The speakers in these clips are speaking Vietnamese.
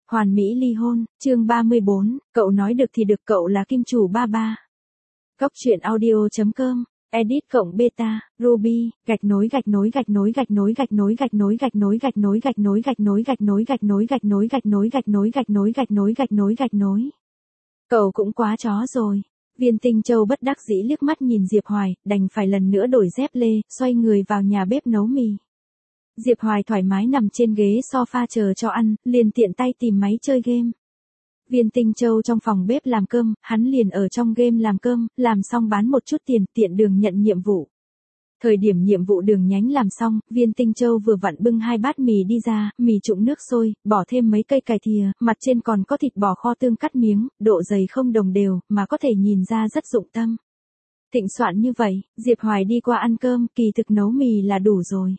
Hoàn mỹ ly hôn, chương 34, cậu nói được thì được, cậu là kim chủ ba ba. Góc truyện audio.com, edit cộng beta, Ruby, gạch nối gạch nối gạch nối gạch nối gạch nối gạch nối gạch nối gạch nối gạch nối gạch nối gạch nối gạch nối gạch nối gạch nối gạch nối gạch nối gạch nối gạch nối gạch nối. Cậu cũng quá chó rồi. Viên Tinh Châu bất đắc dĩ liếc mắt nhìn Diệp Hoài, đành phải lần nữa đổi dép lê, xoay người vào nhà bếp nấu mì. Diệp Hoài thoải mái nằm trên ghế sofa chờ cho ăn, liền tiện tay tìm máy chơi game. Viên Tinh Châu trong phòng bếp làm cơm, hắn liền ở trong game làm cơm, làm xong bán một chút tiền, tiện đường nhận nhiệm vụ. Thời điểm nhiệm vụ đường nhánh làm xong, Viên Tinh Châu vừa vặn bưng 2 bát mì đi ra, mì trụng nước sôi, bỏ thêm mấy cây cải thìa, mặt trên còn có thịt bò kho tương cắt miếng, độ dày không đồng đều, mà có thể nhìn ra rất dụng tâm. Thịnh soạn như vậy, Diệp Hoài đi qua ăn cơm, kỳ thực nấu mì là đủ rồi.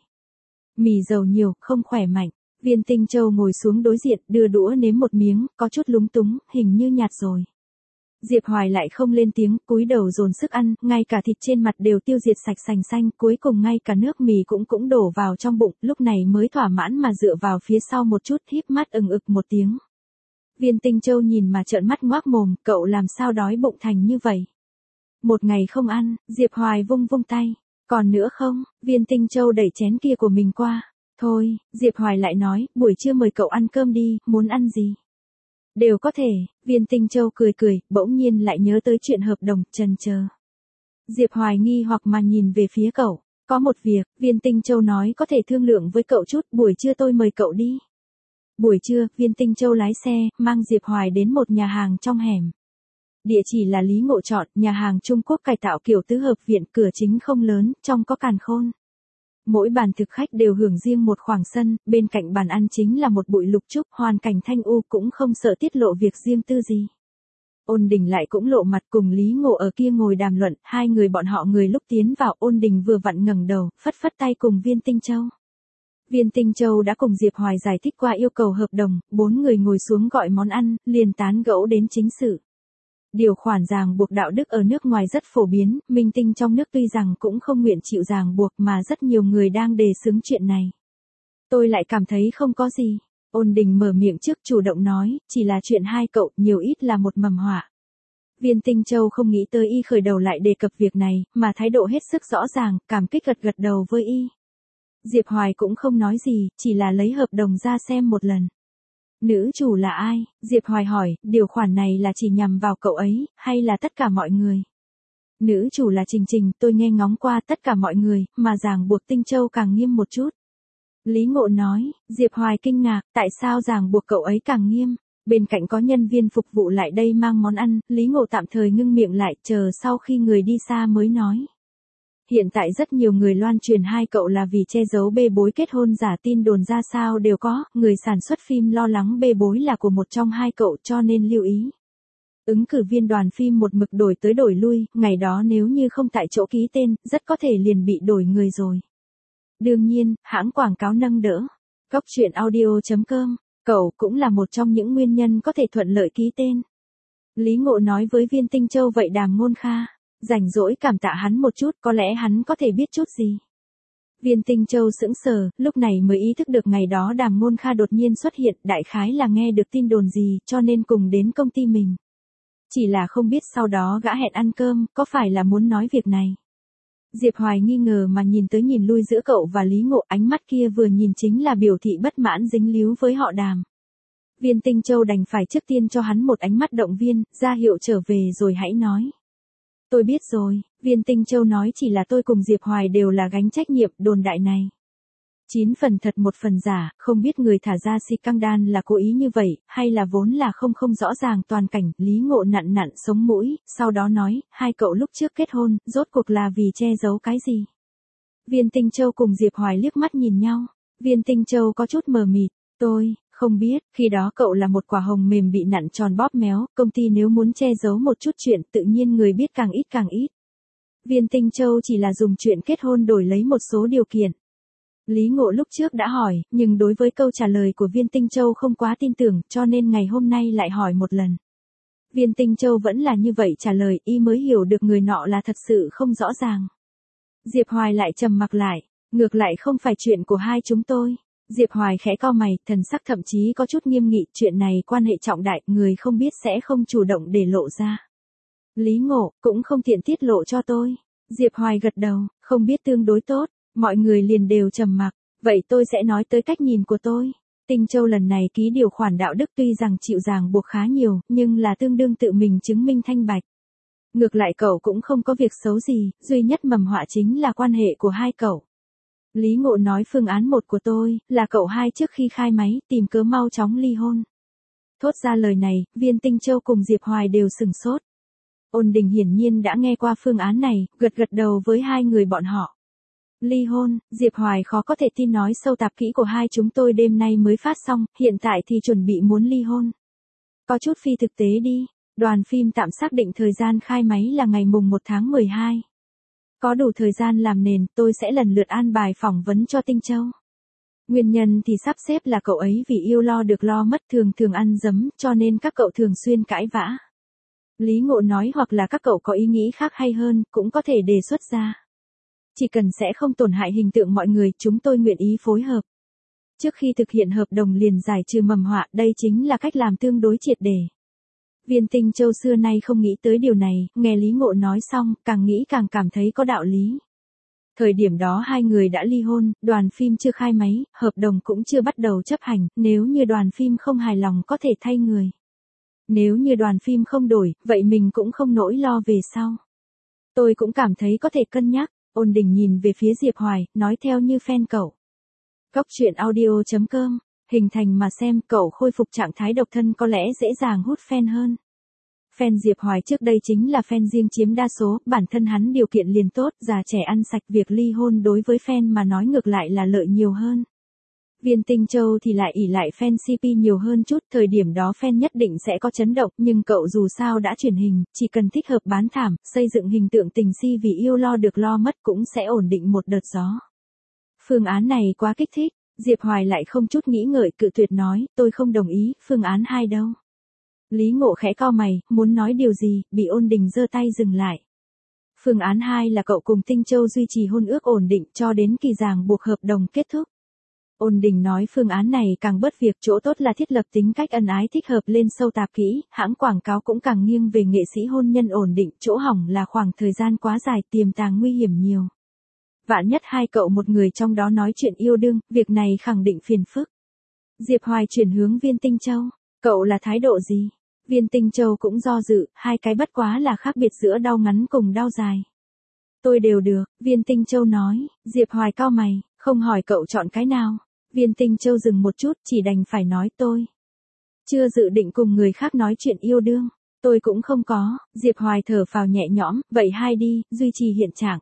Mì dầu nhiều, không khỏe mạnh. Viên Tinh Châu ngồi xuống đối diện, đưa đũa nếm một miếng, có chút lúng túng, hình như nhạt rồi. Diệp Hoài lại không lên tiếng, cúi đầu dồn sức ăn, ngay cả thịt trên mặt đều tiêu diệt sạch sành xanh, cuối cùng ngay cả nước mì cũng đổ vào trong bụng, lúc này mới thỏa mãn mà dựa vào phía sau một chút, híp mắt ực một tiếng. Viên Tinh Châu nhìn mà trợn mắt ngoác mồm, cậu làm sao đói bụng thành như vậy? Một ngày không ăn, Diệp Hoài vung tay. Còn nữa không? Viên Tinh Châu đẩy chén kia của mình qua. Thôi, Diệp Hoài lại nói, buổi trưa mời cậu ăn cơm đi, muốn ăn gì? Đều có thể, Viên Tinh Châu cười, bỗng nhiên lại nhớ tới chuyện hợp đồng, chần chờ. Diệp Hoài nghi hoặc mà nhìn về phía cậu, có một việc, Viên Tinh Châu nói có thể thương lượng với cậu chút, buổi trưa tôi mời cậu đi. Buổi trưa, Viên Tinh Châu lái xe, mang Diệp Hoài đến một nhà hàng trong hẻm. Địa chỉ là Lý Ngộ chọn, nhà hàng Trung Quốc cải tạo kiểu tứ hợp viện, cửa chính không lớn, trong có càn khôn. Mỗi bàn thực khách đều hưởng riêng một khoảng sân, bên cạnh bàn ăn chính là một bụi lục trúc, hoàn cảnh thanh u, cũng không sợ tiết lộ việc riêng tư gì. Ôn Đình lại cũng lộ mặt cùng Lý Ngộ ở kia ngồi đàm luận, hai người bọn họ người lúc tiến vào, Ôn Đình vừa vặn ngẩng đầu, phất tay cùng Viên Tinh Châu. Viên Tinh Châu đã cùng Diệp Hoài giải thích qua yêu cầu hợp đồng, 4 người ngồi xuống gọi món ăn, liền tán gẫu đến chính sự. Điều khoản ràng buộc đạo đức ở nước ngoài rất phổ biến, minh tinh trong nước tuy rằng cũng không nguyện chịu ràng buộc mà rất nhiều người đang đề xướng chuyện này. Tôi lại cảm thấy không có gì. Ôn Đình mở miệng trước chủ động nói, chỉ là chuyện hai cậu, nhiều ít là một mầm họa. Viên Tinh Châu không nghĩ tới y khởi đầu lại đề cập việc này, mà thái độ hết sức rõ ràng, cảm kích gật đầu với y. Diệp Hoài cũng không nói gì, chỉ là lấy hợp đồng ra xem một lần. Nữ chủ là ai? Diệp Hoài hỏi, điều khoản này là chỉ nhằm vào cậu ấy, hay là tất cả mọi người? Nữ chủ là Trình, tôi nghe ngóng qua tất cả mọi người, mà ràng buộc Tinh Châu càng nghiêm một chút. Lý Ngộ nói, Diệp Hoài kinh ngạc, tại sao ràng buộc cậu ấy càng nghiêm? Bên cạnh có nhân viên phục vụ lại đây mang món ăn, Lý Ngộ tạm thời ngưng miệng lại, chờ sau khi người đi xa mới nói. Hiện tại rất nhiều người loan truyền hai cậu là vì che giấu bê bối kết hôn giả, tin đồn ra sao đều có, người sản xuất phim lo lắng bê bối là của một trong hai cậu cho nên lưu ý. Ứng cử viên đoàn phim một mực đổi tới đổi lui, ngày đó nếu như không tại chỗ ký tên, rất có thể liền bị đổi người rồi. Đương nhiên, hãng quảng cáo nâng đỡ. Góc truyện audio.com, cậu cũng là một trong những nguyên nhân có thể thuận lợi ký tên. Lý Ngộ nói với Viên Tinh Châu vậy Đàm Ngôn Kha. Rảnh rỗi cảm tạ hắn một chút, có lẽ hắn có thể biết chút gì. Viên Tinh Châu sững sờ, lúc này mới ý thức được ngày đó Đàm Ngôn Kha đột nhiên xuất hiện, đại khái là nghe được tin đồn gì, cho nên cùng đến công ty mình. Chỉ là không biết sau đó gã hẹn ăn cơm, có phải là muốn nói việc này. Diệp Hoài nghi ngờ mà nhìn tới nhìn lui giữa cậu và Lý Ngộ, ánh mắt kia vừa nhìn chính là biểu thị bất mãn dính líu với họ Đàm. Viên Tinh Châu đành phải trước tiên cho hắn một ánh mắt động viên, ra hiệu trở về rồi hãy nói. Tôi biết rồi, Viên Tinh Châu nói, chỉ là tôi cùng Diệp Hoài đều là gánh trách nhiệm đồn đại này. 9 phần thật 1 phần giả, không biết người thả ra si căng đan là cố ý như vậy, hay là vốn là không rõ ràng toàn cảnh. Lý Ngộ nặn sống mũi, sau đó nói, hai cậu lúc trước kết hôn, rốt cuộc là vì che giấu cái gì? Viên Tinh Châu cùng Diệp Hoài liếc mắt nhìn nhau, Viên Tinh Châu có chút mờ mịt, tôi không biết, khi đó cậu là một quả hồng mềm bị nặn tròn bóp méo, công ty nếu muốn che giấu một chút chuyện, tự nhiên người biết càng ít. Viên Tinh Châu chỉ là dùng chuyện kết hôn đổi lấy một số điều kiện. Lý Ngộ lúc trước đã hỏi, nhưng đối với câu trả lời của Viên Tinh Châu không quá tin tưởng, cho nên ngày hôm nay lại hỏi một lần. Viên Tinh Châu vẫn là như vậy trả lời, y mới hiểu được người nọ là thật sự không rõ ràng. Diệp Hoài lại trầm mặc lại, ngược lại không phải chuyện của hai chúng tôi. Diệp Hoài khẽ cau mày, thần sắc thậm chí có chút nghiêm nghị, chuyện này quan hệ trọng đại, người không biết sẽ không chủ động để lộ ra. Lý Ngộ, cũng không tiện tiết lộ cho tôi. Diệp Hoài gật đầu, không biết tương đối tốt, mọi người liền đều trầm mặc, vậy tôi sẽ nói tới cách nhìn của tôi. Tinh Châu lần này ký điều khoản đạo đức tuy rằng chịu ràng buộc khá nhiều, nhưng là tương đương tự mình chứng minh thanh bạch. Ngược lại cậu cũng không có việc xấu gì, duy nhất mầm họa chính là quan hệ của hai cậu. Lý Ngộ nói phương án 1 của tôi, là cậu hai trước khi khai máy, tìm cớ mau chóng ly hôn. Thốt ra lời này, Viên Tinh Châu cùng Diệp Hoài đều sừng sốt. Ôn Đình hiển nhiên đã nghe qua phương án này, gật gật đầu với hai người bọn họ. Ly hôn, Diệp Hoài khó có thể tin nói sâu tạp kỹ của hai chúng tôi đêm nay mới phát xong, hiện tại thì chuẩn bị muốn ly hôn. Có chút phi thực tế đi, đoàn phim tạm xác định thời gian khai máy là ngày mùng 1 tháng 12. Có đủ thời gian làm nền, tôi sẽ lần lượt an bài phỏng vấn cho Tinh Châu. Nguyên nhân thì sắp xếp là cậu ấy vì yêu lo được lo mất thường thường ăn dấm, cho nên các cậu thường xuyên cãi vã. Lý Ngộ nói hoặc là các cậu có ý nghĩ khác hay hơn, cũng có thể đề xuất ra. Chỉ cần sẽ không tổn hại hình tượng mọi người, chúng tôi nguyện ý phối hợp. Trước khi thực hiện hợp đồng liền giải trừ mầm họa, đây chính là cách làm tương đối triệt để. Viên Tinh Châu xưa nay không nghĩ tới điều này, nghe Lý Ngộ nói xong, càng nghĩ càng cảm thấy có đạo lý. Thời điểm đó hai người đã ly hôn, đoàn phim chưa khai máy, hợp đồng cũng chưa bắt đầu chấp hành, nếu như đoàn phim không hài lòng có thể thay người. Nếu như đoàn phim không đổi, vậy mình cũng không nỗi lo về sau. Tôi cũng cảm thấy có thể cân nhắc. Ôn Đình nhìn về phía Diệp Hoài, nói theo như fan cậu. Góc truyện audio.com, hình thành mà xem, cậu khôi phục trạng thái độc thân có lẽ dễ dàng hút fan hơn. Fan Diệp Hoài trước đây chính là fan riêng chiếm đa số, bản thân hắn điều kiện liền tốt, già trẻ ăn sạch, việc ly hôn đối với fan mà nói ngược lại là lợi nhiều hơn. Viên Tinh Châu thì lại ỷ lại fan CP nhiều hơn chút, thời điểm đó fan nhất định sẽ có chấn động, nhưng cậu dù sao đã chuyển hình, chỉ cần thích hợp bán thảm, xây dựng hình tượng tình si vì yêu lo được lo mất cũng sẽ ổn định một đợt gió. Phương án này quá kích thích, Diệp Hoài lại không chút nghĩ ngợi cự tuyệt nói, tôi không đồng ý, phương án 2 đâu. Lý Ngộ khẽ cau mày, muốn nói điều gì, bị Ôn Đình giơ tay dừng lại. Phương án 2 là cậu cùng Tinh Châu duy trì hôn ước ổn định cho đến kỳ ràng buộc hợp đồng kết thúc. Ôn Đình nói phương án này càng bớt việc, chỗ tốt là thiết lập tính cách ân ái thích hợp lên sâu tạp kỹ, hãng quảng cáo cũng càng nghiêng về nghệ sĩ hôn nhân ổn định, chỗ hỏng là khoảng thời gian quá dài, tiềm tàng nguy hiểm nhiều. Vạn nhất hai cậu một người trong đó nói chuyện yêu đương, việc này khẳng định phiền phức. Diệp Hoài chuyển hướng Viên Tinh Châu, cậu là thái độ gì? Viên Tinh Châu cũng do dự, hai cái bất quá là khác biệt giữa đau ngắn cùng đau dài. Tôi đều được, Viên Tinh Châu nói. Diệp Hoài cau mày, không hỏi cậu chọn cái nào. Viên Tinh Châu dừng một chút, chỉ đành phải nói tôi chưa dự định cùng người khác nói chuyện yêu đương. Tôi cũng không có. Diệp Hoài thở phào nhẹ nhõm, vậy hai đi, duy trì hiện trạng.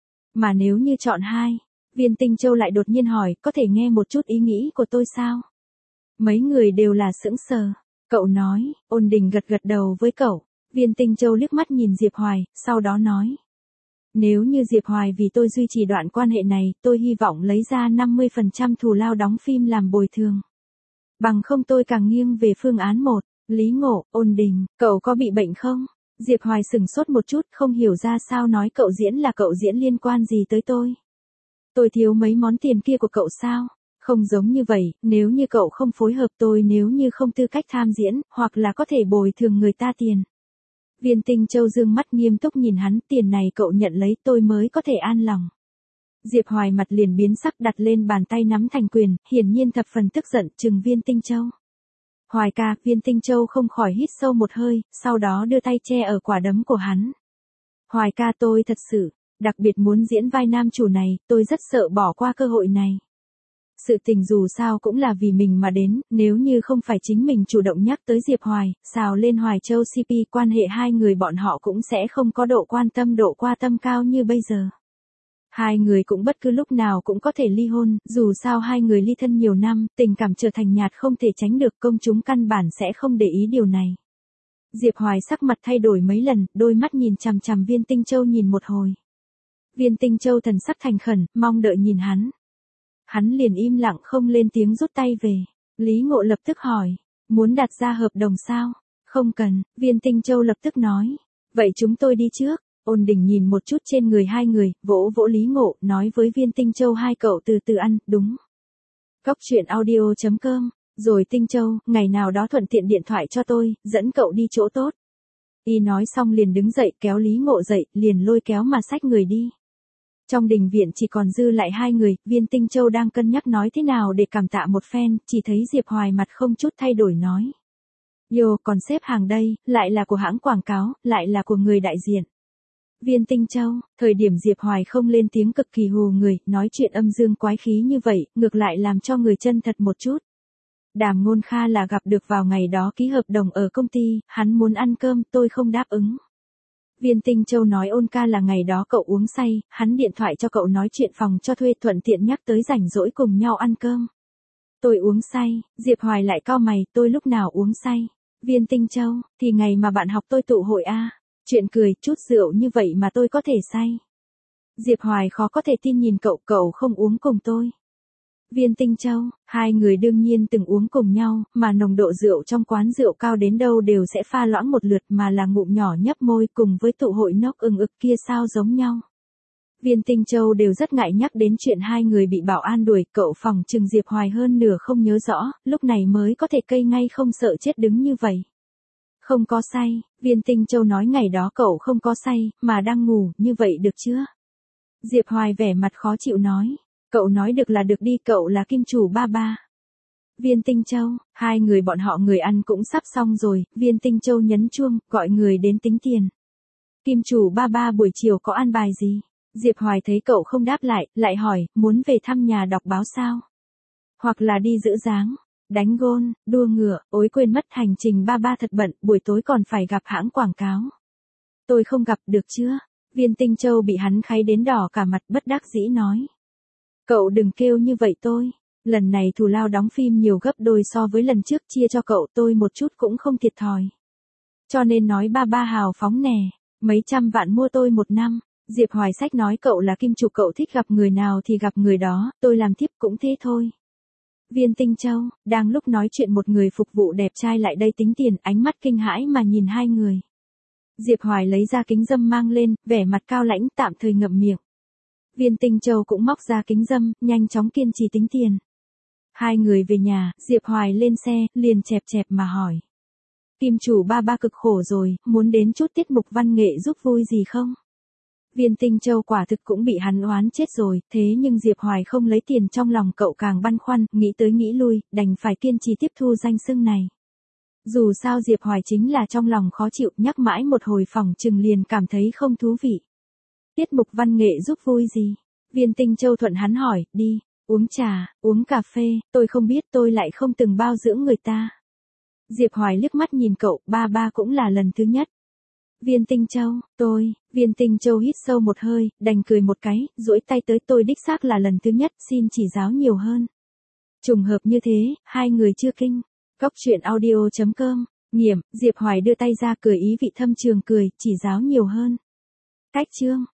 Mà nếu như chọn 2, Viên Tinh Châu lại đột nhiên hỏi, có thể nghe một chút ý nghĩ của tôi sao? Mấy người đều là sững sờ. Cậu nói. Ôn Đình gật gật đầu với cậu. Viên Tinh Châu liếc mắt nhìn Diệp Hoài, sau đó nói. Nếu như Diệp Hoài vì tôi duy trì đoạn quan hệ này, tôi hy vọng lấy ra 50% thù lao đóng phim làm bồi thường. Bằng không tôi càng nghiêng về phương án 1. Lý Ngộ, Ôn Đình, cậu có bị bệnh không? Diệp Hoài sừng sốt một chút, không hiểu ra sao nói cậu diễn là cậu diễn liên quan gì tới tôi. Tôi thiếu mấy món tiền kia của cậu sao? Không giống như vậy, nếu như cậu không phối hợp tôi, nếu như không tư cách tham diễn, hoặc là có thể bồi thường người ta tiền. Viên Tinh Châu dương mắt nghiêm túc nhìn hắn, tiền này cậu nhận lấy tôi mới có thể an lòng. Diệp Hoài mặt liền biến sắc, đặt lên bàn tay nắm thành quyền, hiển nhiên thập phần tức giận, trừng Viên Tinh Châu. Hoài ca, Viên Tinh Châu không khỏi hít sâu một hơi, sau đó đưa tay che ở quả đấm của hắn. Hoài ca, tôi thật sự, đặc biệt muốn diễn vai nam chủ này, tôi rất sợ bỏ qua cơ hội này. Sự tình dù sao cũng là vì mình mà đến, nếu như không phải chính mình chủ động nhắc tới Diệp Hoài, xào lên Hoài Châu CP, quan hệ hai người bọn họ cũng sẽ không có độ qua tâm cao như bây giờ. Hai người cũng bất cứ lúc nào cũng có thể ly hôn, dù sao hai người ly thân nhiều năm, tình cảm trở thành nhạt không thể tránh được, công chúng căn bản sẽ không để ý điều này. Diệp Hoài sắc mặt thay đổi mấy lần, đôi mắt nhìn chằm chằm Viên Tinh Châu nhìn một hồi. Viên Tinh Châu thần sắc thành khẩn, mong đợi nhìn hắn. Hắn liền im lặng không lên tiếng rút tay về. Lý Ngộ lập tức hỏi, muốn đặt ra hợp đồng sao? Không cần, Viên Tinh Châu lập tức nói. Vậy chúng tôi đi trước. Ôn Đình nhìn một chút trên người hai người, vỗ vỗ Lý Ngộ, nói với Viên Tinh Châu hai cậu từ từ ăn, đúng. Cóc truyện audio.com. Rồi Tinh Châu, ngày nào đó thuận tiện điện thoại cho tôi, dẫn cậu đi chỗ tốt. Y nói xong liền đứng dậy kéo Lý Ngộ dậy, liền lôi kéo mà xách người đi. Trong đình viện chỉ còn dư lại hai người, Viên Tinh Châu đang cân nhắc nói thế nào để cảm tạ một phen, chỉ thấy Diệp Hoài mặt không chút thay đổi nói. Yo, còn xếp hàng đây, lại là của hãng quảng cáo, lại là của người đại diện. Viên Tinh Châu, thời điểm Diệp Hoài không lên tiếng cực kỳ hù người, nói chuyện âm dương quái khí như vậy, ngược lại làm cho người chân thật một chút. Đàm Ngôn Kha là gặp được vào ngày đó ký hợp đồng ở công ty, hắn muốn ăn cơm, tôi không đáp ứng. Viên Tinh Châu nói Ôn ca là ngày đó cậu uống say, hắn điện thoại cho cậu nói chuyện phòng cho thuê thuận tiện nhắc tới rảnh rỗi cùng nhau ăn cơm. Tôi uống say, Diệp Hoài lại cau mày, tôi lúc nào uống say. Viên Tinh Châu, thì ngày mà bạn học tôi tụ hội a. Chuyện cười, chút rượu như vậy mà tôi có thể say. Diệp Hoài khó có thể tin nhìn cậu, cậu không uống cùng tôi. Viên Tinh Châu, hai người đương nhiên từng uống cùng nhau, mà nồng độ rượu trong quán rượu cao đến đâu đều sẽ pha loãng một lượt mà là ngụm nhỏ nhấp môi cùng với tụ hội nốc ừng ực kia sao giống nhau. Viên Tinh Châu đều rất ngại nhắc đến chuyện hai người bị bảo an đuổi, cậu phòng trừng Diệp Hoài hơn nửa không nhớ rõ, lúc này mới có thể cây ngay không sợ chết đứng như vậy. Không có say, Viên Tinh Châu nói ngày đó cậu không có say, mà đang ngủ, như vậy được chưa? Diệp Hoài vẻ mặt khó chịu nói. Cậu nói được là được đi, cậu là kim chủ ba ba. Viên Tinh Châu, hai người bọn họ người ăn cũng sắp xong rồi, Viên Tinh Châu nhấn chuông, gọi người đến tính tiền. Kim chủ ba ba buổi chiều có ăn bài gì? Diệp Hoài thấy cậu không đáp lại hỏi, muốn về thăm nhà đọc báo sao? Hoặc là đi giữ dáng, đánh gôn, đua ngựa, ối quên mất hành trình ba ba thật bận, buổi tối còn phải gặp hãng quảng cáo. Tôi không gặp được chưa? Viên Tinh Châu bị hắn kháy đến đỏ cả mặt bất đắc dĩ nói. Cậu đừng kêu như vậy tôi. Lần này thù lao đóng phim nhiều gấp đôi so với lần trước, chia cho cậu tôi một chút cũng không thiệt thòi. Cho nên nói ba ba hào phóng nè, mấy trăm vạn mua tôi một năm. Diệp Hoài Sách nói cậu là kim chủ, cậu thích gặp người nào thì gặp người đó, tôi làm tiếp cũng thế thôi. Viên Tinh Châu, đang lúc nói chuyện một người phục vụ đẹp trai lại đây tính tiền, ánh mắt kinh hãi mà nhìn hai người. Diệp Hoài lấy ra kính râm mang lên, vẻ mặt cao lãnh tạm thời ngậm miệng. Viên Tinh Châu cũng móc ra kính râm, nhanh chóng kiên trì tính tiền. Hai người về nhà, Diệp Hoài lên xe, liền chẹp chẹp mà hỏi. Kim chủ ba ba cực khổ rồi, muốn đến chút tiết mục văn nghệ giúp vui gì không? Viên Tinh Châu quả thực cũng bị hắn oán chết rồi, thế nhưng Diệp Hoài không lấy tiền, trong lòng cậu càng băn khoăn, nghĩ tới nghĩ lui, đành phải kiên trì tiếp thu danh xưng này. Dù sao Diệp Hoài chính là trong lòng khó chịu, nhắc mãi một hồi phòng chừng liền cảm thấy không thú vị. Tiết mục văn nghệ giúp vui gì? Viên Tinh Châu thuận hắn hỏi, đi, uống trà, uống cà phê, tôi không biết, tôi lại không từng bao dưỡng người ta. Diệp Hoài liếc mắt nhìn cậu, ba ba cũng là lần thứ nhất. Viên Tinh Châu, Viên Tinh Châu hít sâu một hơi, đành cười một cái, duỗi tay tới, tôi đích xác là lần thứ nhất, xin chỉ giáo nhiều hơn. Trùng hợp như thế, hai người chưa kinh. Cóc truyện audio.com, Diệp Hoài đưa tay ra cười ý vị thâm trường cười, chỉ giáo nhiều hơn. Cách chương.